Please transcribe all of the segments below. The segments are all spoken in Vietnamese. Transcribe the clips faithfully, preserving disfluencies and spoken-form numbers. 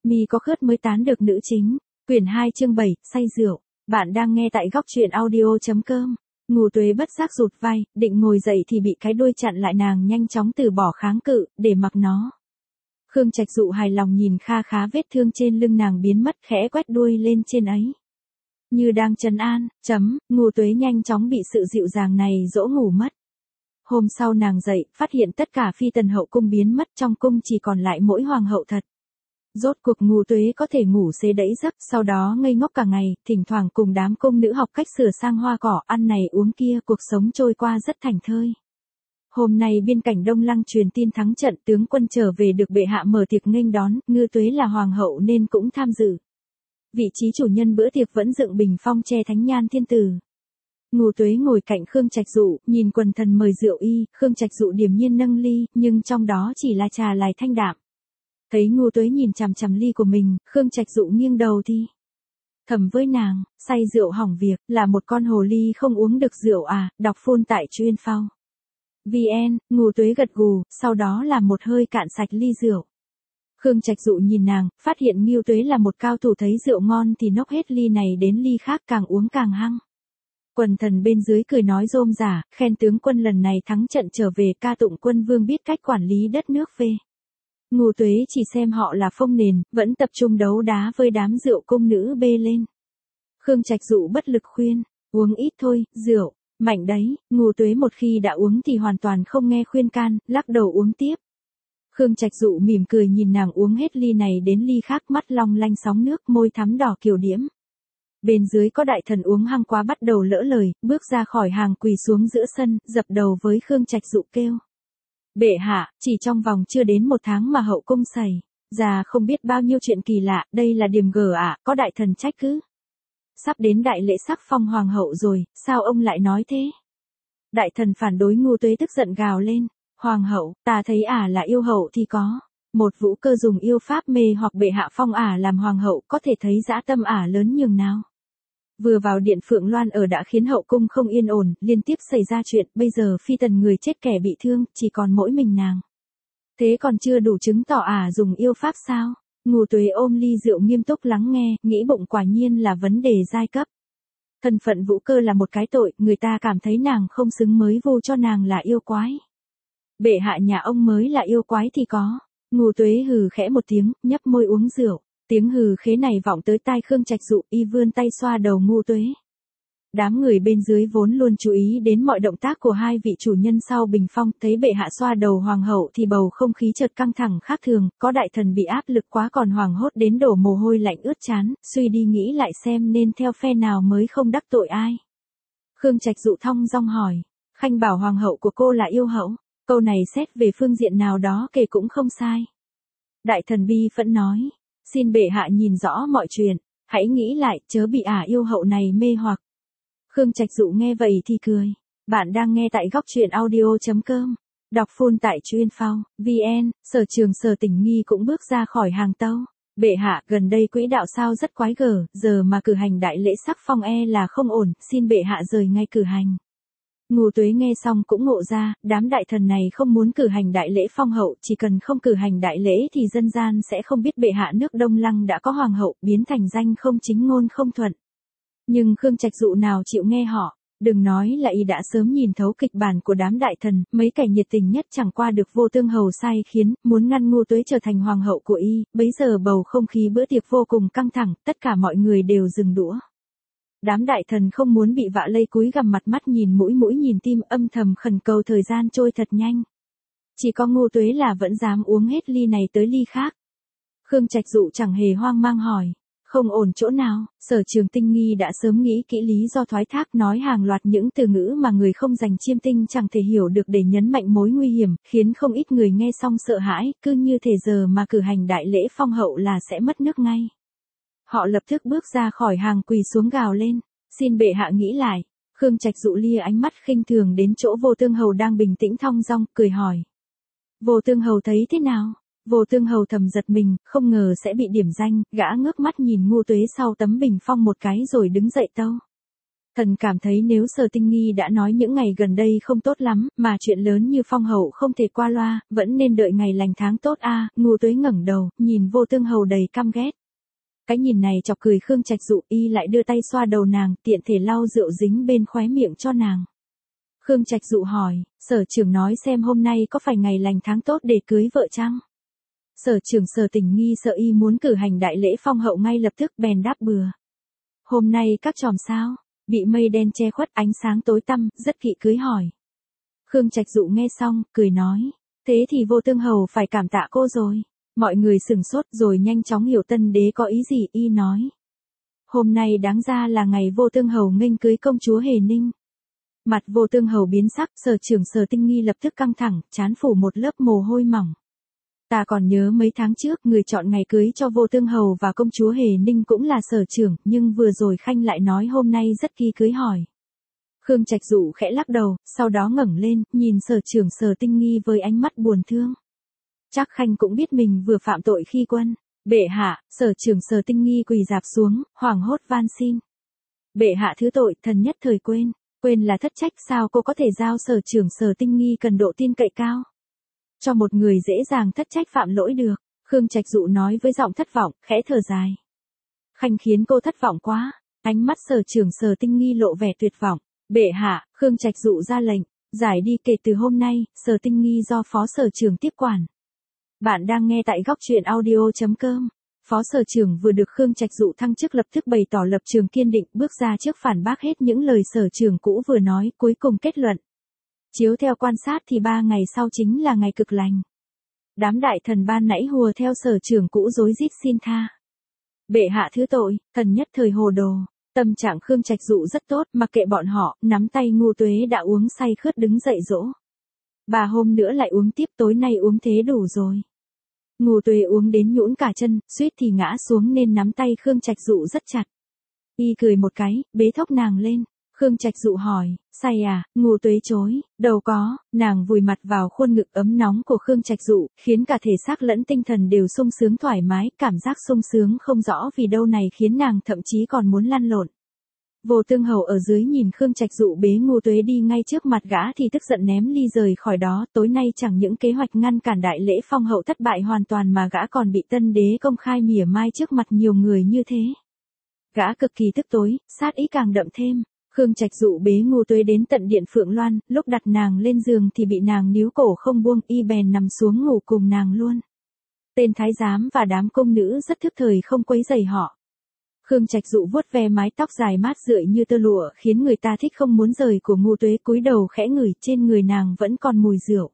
Mi có khớt mới tán được nữ chính. Quyển hai chương bảy, say rượu. Bạn đang nghe tại góc truyện audio.com. Ngô Tuế bất giác rụt vai, định ngồi dậy thì bị cái đuôi chặn lại, nàng nhanh chóng từ bỏ kháng cự, để mặc nó. Khương Trạch Dụ hài lòng nhìn kha khá vết thương trên lưng nàng biến mất, khẽ quét đuôi lên trên ấy. Như đang trấn an, chấm, Ngô Tuế nhanh chóng bị sự dịu dàng này dỗ ngủ mất. Hôm sau nàng dậy, phát hiện tất cả phi tần hậu cung biến mất, trong cung chỉ còn lại mỗi hoàng hậu thật. Rốt cuộc Ngô Tuế có thể ngủ xế đẫy giấc, sau đó ngây ngốc cả ngày, thỉnh thoảng cùng đám cung nữ học cách sửa sang hoa cỏ, ăn này uống kia, cuộc sống trôi qua rất thảnh thơi. Hôm nay biên cảnh Đông Lăng truyền tin thắng trận, tướng quân trở về được bệ hạ mở tiệc nghênh đón, Ngô Tuế là hoàng hậu nên cũng tham dự. Vị trí chủ nhân bữa tiệc vẫn dựng bình phong che thánh nhan thiên tử. Ngô Tuế ngồi cạnh Khương Trạch Dụ, nhìn quần thần mời rượu y, Khương Trạch Dụ điềm nhiên nâng ly, nhưng trong đó chỉ là trà lại thanh đạm. Thấy Ngô Tuế nhìn chằm chằm ly của mình, Khương Trạch Dụ nghiêng đầu thì thầm với nàng, say rượu hỏng việc, là một con hồ ly không uống được rượu à, đọc phun tại chuyên phao. vê en, Ngô Tuế gật gù, sau đó làm một hơi cạn sạch ly rượu. Khương Trạch Dụ nhìn nàng, phát hiện Ngô Tuế là một cao thủ, thấy rượu ngon thì nốc hết ly này đến ly khác, càng uống càng hăng. Quần thần bên dưới cười nói rôm rả, khen tướng quân lần này thắng trận trở về, ca tụng quân vương biết cách quản lý đất nước về. Ngô Tuế chỉ xem họ là phông nền, vẫn tập trung đấu đá với đám rượu cung nữ bê lên. Khương Trạch Dụ bất lực khuyên, uống ít thôi, rượu, mạnh đấy. Ngô Tuế một khi đã uống thì hoàn toàn không nghe khuyên can, lắc đầu uống tiếp. Khương Trạch Dụ mỉm cười nhìn nàng uống hết ly này đến ly khác, mắt long lanh sóng nước, môi thắm đỏ kiều diễm. Bên dưới có đại thần uống hăng quá bắt đầu lỡ lời, bước ra khỏi hàng quỳ xuống giữa sân, dập đầu với Khương Trạch Dụ kêu. Bệ hạ, chỉ trong vòng chưa đến một tháng mà hậu cung xảy ra không biết bao nhiêu chuyện kỳ lạ, đây là điềm gở ạ, có đại thần trách cứ. Sắp đến đại lễ sắc phong hoàng hậu rồi, sao ông lại nói thế? Đại thần phản đối. Ngô Tuế tức giận gào lên, hoàng hậu, ta thấy ả là yêu hậu thì có. Một vũ cơ dùng yêu pháp mê hoặc bệ hạ phong ả làm hoàng hậu, có thể thấy dã tâm ả lớn nhường nào. Vừa vào điện Phượng Loan ở đã khiến hậu cung không yên ổn, liên tiếp xảy ra chuyện, bây giờ phi tần người chết kẻ bị thương, chỉ còn mỗi mình nàng. Thế còn chưa đủ chứng tỏ ả dùng yêu pháp sao? Ngô Tuế ôm ly rượu nghiêm túc lắng nghe, nghĩ bụng quả nhiên là vấn đề giai cấp. Thân phận vũ cơ là một cái tội, người ta cảm thấy nàng không xứng mới vô cho nàng là yêu quái. Bệ hạ nhà ông mới là yêu quái thì có. Ngô Tuế hừ khẽ một tiếng, nhấp môi uống rượu. Tiếng hừ khế này vọng tới tai Khương Trạch Dụ, y vươn tay xoa đầu Ngô Tuế. Đám người bên dưới vốn luôn chú ý đến mọi động tác của hai vị chủ nhân sau bình phong, thấy bệ hạ xoa đầu hoàng hậu thì bầu không khí chợt căng thẳng khác thường, có đại thần bị áp lực quá còn hoảng hốt đến đổ mồ hôi lạnh ướt trán, suy đi nghĩ lại xem nên theo phe nào mới không đắc tội ai. Khương Trạch Dụ thong dong hỏi, khanh bảo hoàng hậu của cô là yêu hậu, câu này xét về phương diện nào đó kể cũng không sai. Đại thần bi phẫn nói, xin bệ hạ nhìn rõ mọi chuyện, hãy nghĩ lại, chớ bị ả yêu hậu này mê hoặc. Khương Trạch Dụ nghe vậy thì cười. Bạn đang nghe tại góc truyện audio.com. Đọc phun tại chuyên phao, vê en, Sở Trường Sở Tỉnh Nghi cũng bước ra khỏi hàng tâu. Bệ hạ, gần đây quỹ đạo sao rất quái gở, giờ mà cử hành đại lễ sắc phong e là không ổn, xin bệ hạ rời ngay cử hành. Ngô Tuế nghe xong cũng ngộ ra, đám đại thần này không muốn cử hành đại lễ phong hậu, chỉ cần không cử hành đại lễ thì dân gian sẽ không biết bệ hạ nước Đông Lăng đã có hoàng hậu, biến thành danh không chính ngôn không thuận. Nhưng Khương Trạch Dụ nào chịu nghe họ, đừng nói là y đã sớm nhìn thấu kịch bản của đám đại thần, mấy kẻ nhiệt tình nhất chẳng qua được Vô Tương Hầu sai khiến, muốn ngăn Ngô Tuế trở thành hoàng hậu của y, bấy giờ bầu không khí bữa tiệc vô cùng căng thẳng, tất cả mọi người đều dừng đũa. Đám đại thần không muốn bị vạ lây cúi gằm mặt, mắt nhìn mũi mũi nhìn tim, âm thầm khẩn cầu thời gian trôi thật nhanh. Chỉ có Ngô Tuế là vẫn dám uống hết ly này tới ly khác. Khương Trạch Dụ chẳng hề hoang mang hỏi, không ổn chỗ nào? Sở Trường Tinh Nghi đã sớm nghĩ kỹ lý do thoái thác, nói hàng loạt những từ ngữ mà người không dành chiêm tinh chẳng thể hiểu được để nhấn mạnh mối nguy hiểm, khiến không ít người nghe xong sợ hãi, cứ như thể giờ mà cử hành đại lễ phong hậu là sẽ mất nước ngay. Họ lập tức bước ra khỏi hàng quỳ xuống gào lên, xin bệ hạ nghĩ lại. Khương Trạch Dụ lia ánh mắt khinh thường đến chỗ Vô Tương Hầu đang bình tĩnh thong dong, cười hỏi. Vô Tương Hầu thấy thế nào? Vô Tương Hầu thầm giật mình, không ngờ sẽ bị điểm danh, gã ngước mắt nhìn Ngô Tuế sau tấm bình phong một cái rồi đứng dậy tâu. Thần cảm thấy nếu Sở Tinh Nghi đã nói những ngày gần đây không tốt lắm, mà chuyện lớn như phong hậu không thể qua loa, vẫn nên đợi ngày lành tháng tốt a. À. Ngô Tuế ngẩng đầu, nhìn Vô Tương Hầu đầy căm ghét. Cái nhìn này chọc cười Khương Trạch Dụ, y lại đưa tay xoa đầu nàng, tiện thể lau rượu dính bên khóe miệng cho nàng. Khương Trạch Dụ hỏi, Sở trưởng nói xem hôm nay có phải ngày lành tháng tốt để cưới vợ chăng? Sở trưởng Sở Tình Nghi sợ y muốn cử hành đại lễ phong hậu ngay lập tức bèn đáp bừa. Hôm nay các chòm sao? Bị mây đen che khuất ánh sáng tối tăm, rất kỵ cưới hỏi. Khương Trạch Dụ nghe xong, cười nói, thế thì Vô Tương Hầu phải cảm tạ cô rồi. Mọi người sửng sốt rồi nhanh chóng hiểu tân đế có ý gì, y nói. Hôm nay đáng ra là ngày Vô Tương Hầu nghênh cưới công chúa Hề Ninh. Mặt Vô Tương Hầu biến sắc, Sở trưởng Sở Tinh Nghi lập tức căng thẳng, trán phủ một lớp mồ hôi mỏng. Ta còn nhớ mấy tháng trước người chọn ngày cưới cho Vô Tương Hầu và công chúa Hề Ninh cũng là Sở trưởng, nhưng vừa rồi Khanh lại nói hôm nay rất kỳ cưới hỏi. Khương Trạch Dụ khẽ lắc đầu, sau đó ngẩng lên, nhìn Sở trưởng Sở Tinh Nghi với ánh mắt buồn thương. Chắc Khanh cũng biết mình vừa phạm tội khi quân. Bệ hạ, Sở trưởng Sở Tinh Nghi quỳ rạp xuống, hoảng hốt van xin. Bệ hạ thứ tội, thần nhất thời quên. Quên là thất trách, sao cô có thể giao Sở trưởng Sở Tinh Nghi cần độ tin cậy cao cho một người dễ dàng thất trách phạm lỗi được. Khương Trạch Dụ nói với giọng thất vọng, khẽ thở dài. Khanh khiến cô thất vọng quá. Ánh mắt Sở trưởng Sở Tinh Nghi lộ vẻ tuyệt vọng. Bệ hạ, Khương Trạch Dụ ra lệnh, giải đi, kể từ hôm nay, Sở Tinh Nghi do phó sở trưởng tiếp quản. Bạn đang nghe tại góc truyện audio chấm com. Phó sở trưởng vừa được Khương Trạch Dụ thăng chức lập tức bày tỏ lập trường kiên định, bước ra trước phản bác hết những lời sở trưởng cũ vừa nói, cuối cùng kết luận. Chiếu theo quan sát thì ba ngày sau chính là ngày cực lành. Đám đại thần ban nãy hùa theo sở trưởng cũ rối rít xin tha. Bệ hạ thứ tội, thần nhất thời hồ đồ. Tâm trạng Khương Trạch Dụ rất tốt, mặc kệ bọn họ, nắm tay Ngô Tuế đã uống say khướt đứng dậy dỗ. Bà hôm nữa lại uống tiếp, tối nay uống thế đủ rồi. Ngô Tuế uống đến nhũn cả chân, suýt thì ngã xuống nên nắm tay Khương Trạch Dụ rất chặt. Y cười một cái, bế thốc nàng lên. Khương Trạch Dụ hỏi, say à? Ngô Tuế chối, đâu có. Nàng vùi mặt vào khuôn ngực ấm nóng của Khương Trạch Dụ, khiến cả thể xác lẫn tinh thần đều sung sướng thoải mái, cảm giác sung sướng không rõ vì đâu này khiến nàng thậm chí còn muốn lăn lộn. Vô Tương Hầu ở dưới nhìn Khương Trạch Dụ bế Ngô Tuế đi ngay trước mặt gã thì tức giận ném ly rời khỏi đó. Tối nay chẳng những kế hoạch ngăn cản đại lễ phong hậu thất bại hoàn toàn mà gã còn bị tân đế công khai mỉa mai trước mặt nhiều người như thế. Gã cực kỳ tức tối, sát ý càng đậm thêm. Khương Trạch Dụ bế Ngô Tuế đến tận điện Phượng Loan, lúc đặt nàng lên giường thì bị nàng níu cổ không buông, y bèn nằm xuống ngủ cùng nàng luôn. Tên thái giám và đám công nữ rất thức thời không quấy rầy họ. Khương Trạch Dụ vuốt ve mái tóc dài mát rượi như tơ lụa khiến người ta thích không muốn rời của Ngô Tuế, cúi đầu khẽ ngửi trên người nàng vẫn còn mùi rượu.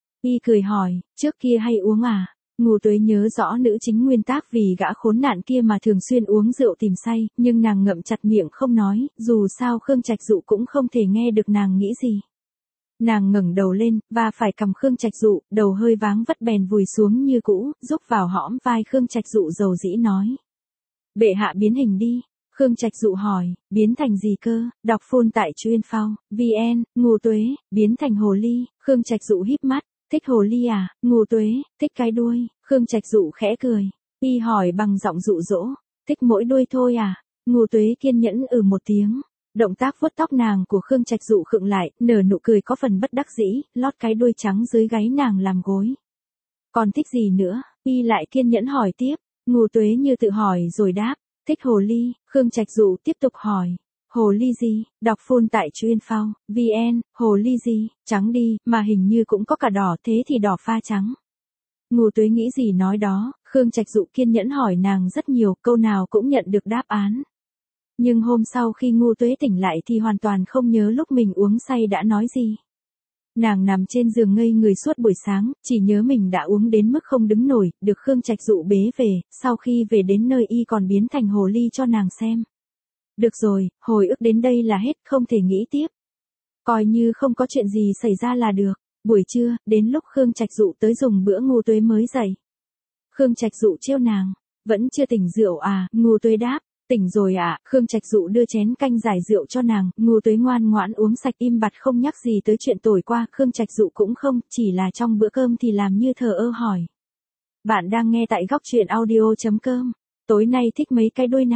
Y cười hỏi, trước kia hay uống à? Ngô Tuế nhớ rõ nữ chính nguyên tác vì gã khốn nạn kia mà thường xuyên uống rượu tìm say, nhưng nàng ngậm chặt miệng không nói, dù sao Khương Trạch Dụ cũng không thể nghe được nàng nghĩ gì. Nàng ngẩng đầu lên, và phải cầm Khương Trạch Dụ, đầu hơi váng vất bèn vùi xuống như cũ, rúc vào hõm vai Khương Trạch Dụ dầu dĩ nói. Bệ hạ biến hình đi. Khương Trạch Dụ hỏi, biến thành gì cơ? Đọc full tại chuyên phao, vn, Ngô Tuế, biến thành hồ ly. Khương Trạch Dụ híp mắt, thích hồ ly à? Ngô Tuế, thích cái đuôi. Khương Trạch Dụ khẽ cười. Y hỏi bằng giọng dụ dỗ, thích mỗi đuôi thôi à? Ngô Tuế kiên nhẫn ừ một tiếng. Động tác vuốt tóc nàng của Khương Trạch Dụ khựng lại, nở nụ cười có phần bất đắc dĩ, lót cái đuôi trắng dưới gáy nàng làm gối. Còn thích gì nữa? Y lại kiên nhẫn hỏi tiếp. Ngô Tuế như tự hỏi rồi đáp, thích hồ ly. Khương Trạch Dụ tiếp tục hỏi, hồ ly gì? Đọc full tại chuyên phao, vn, hồ ly gì? Trắng đi, mà hình như cũng có cả đỏ, thế thì đỏ pha trắng. Ngô Tuế nghĩ gì nói đó, Khương Trạch Dụ kiên nhẫn hỏi nàng rất nhiều, câu nào cũng nhận được đáp án. Nhưng hôm sau khi Ngô Tuế tỉnh lại thì hoàn toàn không nhớ lúc mình uống say đã nói gì. Nàng nằm trên giường ngây người suốt buổi sáng, chỉ nhớ mình đã uống đến mức không đứng nổi, được Khương Trạch Dụ bế về, sau khi về đến nơi y còn biến thành hồ ly cho nàng xem. Được rồi, hồi ức đến đây là hết, không thể nghĩ tiếp. Coi như không có chuyện gì xảy ra là được. Buổi trưa, đến lúc Khương Trạch Dụ tới dùng bữa Ngô Tuế mới dậy. Khương Trạch Dụ trêu nàng, vẫn chưa tỉnh rượu à? Ngô Tuế đáp, tỉnh rồi ạ. À? Khương Trạch Dụ đưa chén canh giải rượu cho nàng, Ngô Tuế ngoan ngoãn uống sạch im bặt không nhắc gì tới chuyện tối qua. Khương Trạch Dụ cũng không, chỉ là trong bữa cơm thì làm như thờ ơ hỏi. Bạn đang nghe tại góc truyện audio chấm com. Tối nay thích mấy cái đuôi nào?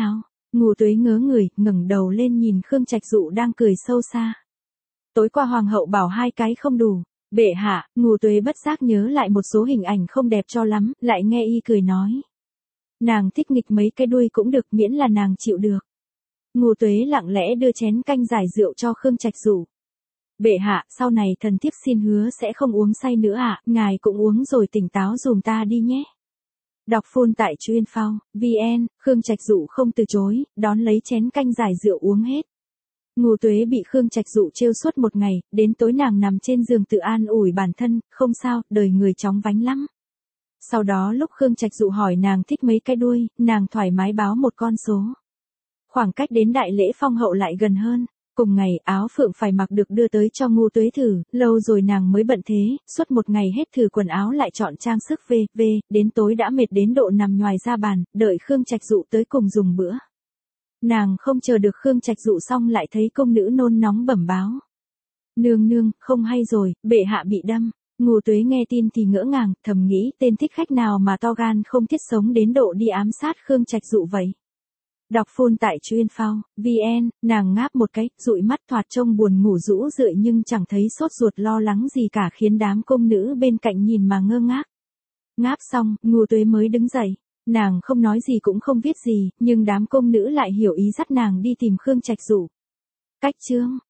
Ngô Tuế ngớ người, ngẩng đầu lên nhìn Khương Trạch Dụ đang cười sâu xa. Tối qua hoàng hậu bảo hai cái không đủ. Bệ hạ, Ngô Tuế bất giác nhớ lại một số hình ảnh không đẹp cho lắm, lại nghe y cười nói. Nàng thích nghịch mấy cái đuôi cũng được miễn là nàng chịu được. Ngô Tuế lặng lẽ đưa chén canh giải rượu cho Khương Trạch Dụ. Bệ hạ, sau này thần thiếp xin hứa sẽ không uống say nữa ạ, à, ngài cũng uống rồi tỉnh táo dùm ta đi nhé. Đọc phun tại Chuyên Phao, vê en, Khương Trạch Dụ không từ chối, đón lấy chén canh giải rượu uống hết. Ngô Tuế bị Khương Trạch Dụ trêu suốt một ngày, đến tối nàng nằm trên giường tự an ủi bản thân, không sao, đời người chóng vánh lắm. Sau đó lúc Khương Trạch Dụ hỏi nàng thích mấy cái đuôi, nàng thoải mái báo một con số. Khoảng cách đến đại lễ phong hậu lại gần hơn. Cùng ngày áo phượng phải mặc được đưa tới cho Ngô Tuế thử, lâu rồi nàng mới bận thế, suốt một ngày hết thử quần áo lại chọn trang sức về, về, đến tối đã mệt đến độ nằm nhoài ra bàn, đợi Khương Trạch Dụ tới cùng dùng bữa. Nàng không chờ được Khương Trạch Dụ xong lại thấy công nữ nôn nóng bẩm báo. Nương nương, không hay rồi, bệ hạ bị đâm. Ngô Tuế nghe tin thì ngỡ ngàng, thầm nghĩ tên thích khách nào mà to gan không thiết sống đến độ đi ám sát Khương Trạch Dụ vậy. Đọc phun tại Chuyên Phao, vê en, nàng ngáp một cái, dụi mắt thoạt trông buồn ngủ rũ rượi nhưng chẳng thấy sốt ruột lo lắng gì cả khiến đám công nữ bên cạnh nhìn mà ngơ ngác. Ngáp xong, Ngô Tuế mới đứng dậy. Nàng không nói gì cũng không viết gì, nhưng đám công nữ lại hiểu ý dắt nàng đi tìm Khương Trạch Dụ. Cách chương